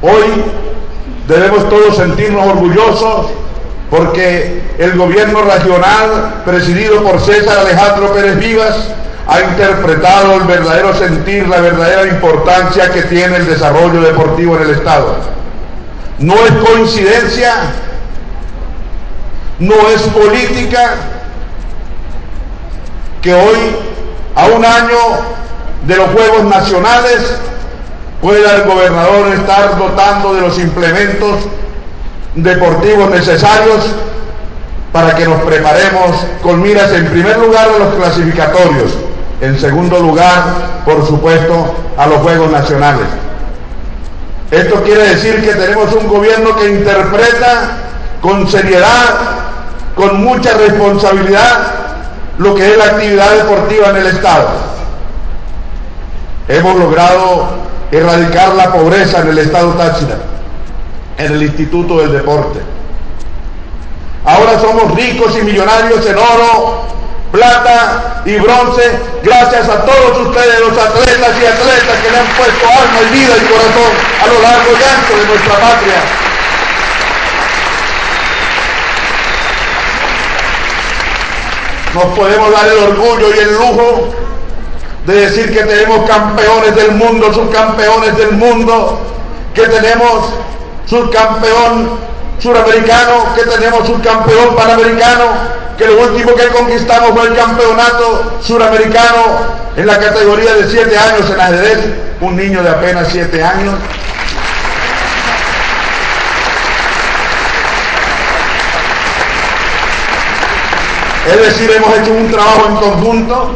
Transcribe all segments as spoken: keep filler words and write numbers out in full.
Hoy debemos todos sentirnos orgullosos porque el gobierno regional, presidido por César Alejandro Pérez Vivas, ha interpretado el verdadero sentir, la verdadera importancia que tiene el desarrollo deportivo en el Estado. No es coincidencia, no es política que hoy, a un año de los Juegos Nacionales, pueda el gobernador estar dotando de los implementos deportivos necesarios para que nos preparemos con miras en primer lugar a los clasificatorios, en segundo lugar, por supuesto, a los Juegos Nacionales. Esto quiere decir que tenemos un gobierno que interpreta con seriedad, con mucha responsabilidad, lo que es la actividad deportiva en el Estado. Hemos logrado erradicar la pobreza en el Estado Táchira, en el Instituto del Deporte. Ahora somos ricos y millonarios en oro, plata y bronce, gracias a todos ustedes, los atletas y atletas que le han puesto alma y vida y corazón a lo largo y ancho de nuestra patria. Nos podemos dar el orgullo y el lujo de decir que tenemos campeones del mundo, subcampeones del mundo, que tenemos subcampeón suramericano, que tenemos subcampeón panamericano, que lo último que conquistamos fue el campeonato suramericano en la categoría de siete años en ajedrez, un niño de apenas siete años. Es decir, hemos hecho un trabajo en conjunto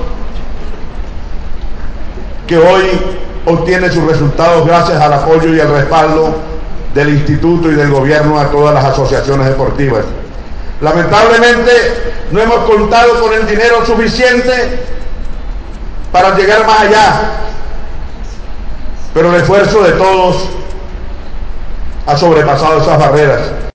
que hoy obtiene sus resultados gracias al apoyo y al respaldo del instituto y del gobierno a todas las asociaciones deportivas. Lamentablemente no hemos contado con el dinero suficiente para llegar más allá, pero el esfuerzo de todos ha sobrepasado esas barreras.